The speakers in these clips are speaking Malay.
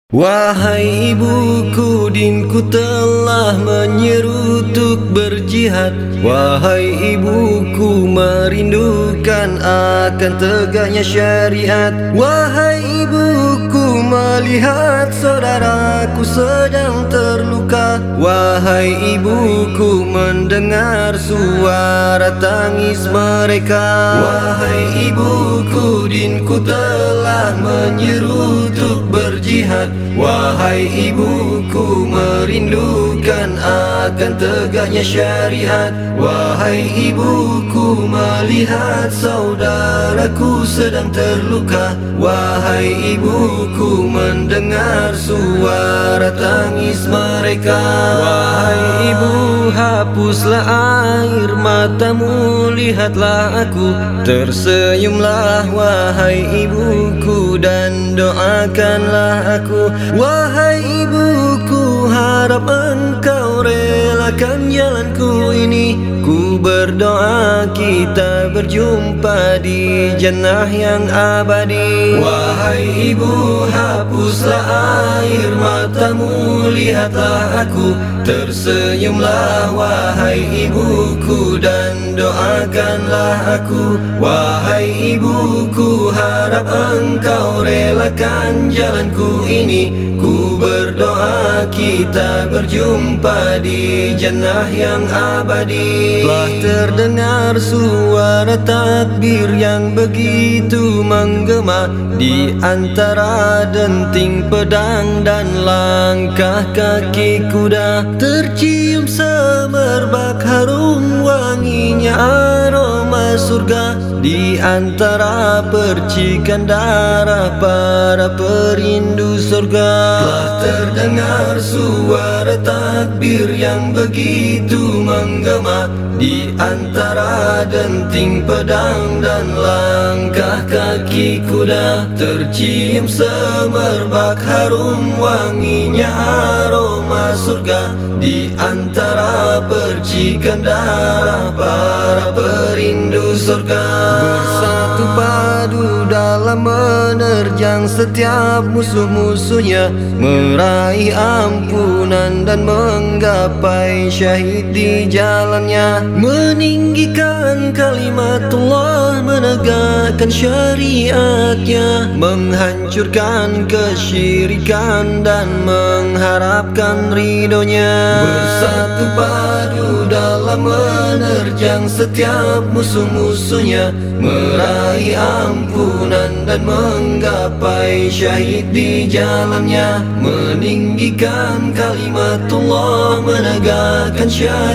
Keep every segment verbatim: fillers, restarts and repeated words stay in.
Wahai ibuku, dinku telah menyeru untuk berjihad. Wahai ibuku, merindukan akan tegaknya syariat. Wahai ibuku, melihat saudaraku sedang terluka. Wahai ibuku, mendengar suara tangis mereka. Wahai ibuku, dinku telah menyeru untuk berjihad. Wahai ibuku, merindukan akan tegaknya syariat. Wahai ibuku, melihat saudaraku sedang terluka. Wahai ibuku, mendengar suara tangis mereka. Wahai ibu, hapuslah air matamu, lihatlah aku. Tersenyumlah wahai ibuku, dan doakanlah aku. Wahai ibuku, harap engkau relakan jalanku ini. Ku berdoa kita berjumpa di jannah yang abadi. Wahai ibu, hapuslah air matamu, lihatlah aku. Tersenyumlah wahai ibuku, dan doakanlah aku. Wahai ibuku, harap engkau relakan jalanku ini. Ku berdoa kita berjumpa di jannah yang abadi. Telah terdengar suara takbir yang begitu menggema, di antara denting pedang dan langkah kaki kuda. Tercium semerbak harum wanginya aroma surga, di antara percikan darah para perindu surga. Telah terdengar suara takbir yang begitu menggema, di antara denting pedang dan langkah kaki kuda. Tercium semerbak harum wanginya aroma surga, di antara percikan darah para perindu surga. Bersatu padu dalam menerjang setiap musuh-musuhnya, meraih ampunan dan menggapai syahid di jalannya. Meninggikan kalimatullah, menegakkan syariatnya, menghancurkan kesyirikan dan mengharapkan ridhonya. Bersatu padu dalam menerjang setiap musuh-musuhnya, meraih ampunan dan menggapai syahid di jalannya. Meninggikan kalimatullah, menegakkan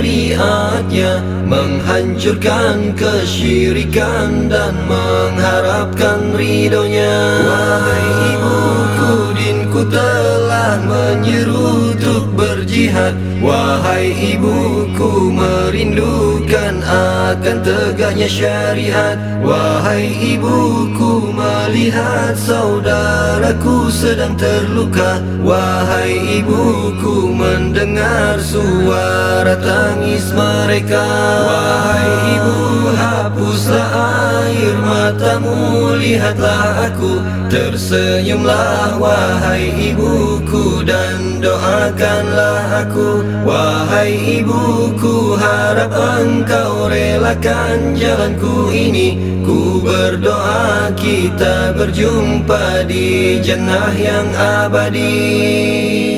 syariatnya, menghancurkan kesyirikan dan mengharapkan ridhonya. Wahai ibuku, dinku telah menyeru untuk berjihad. Wahai ibuku, merindukan akan tegaknya syariat. Wahai ibuku, melihat saudaraku sedang terluka. Wahai ibuku, mendengar suara tangis mereka. Wahai ibu, hapuslah air matamu, lihatlah aku. Tersenyumlah wahai ibuku, dan doakanlah aku. Wahai ibuku, harap engkau relakan jalanku ini. Ku berdoa kita berjumpa di jannah yang abadi.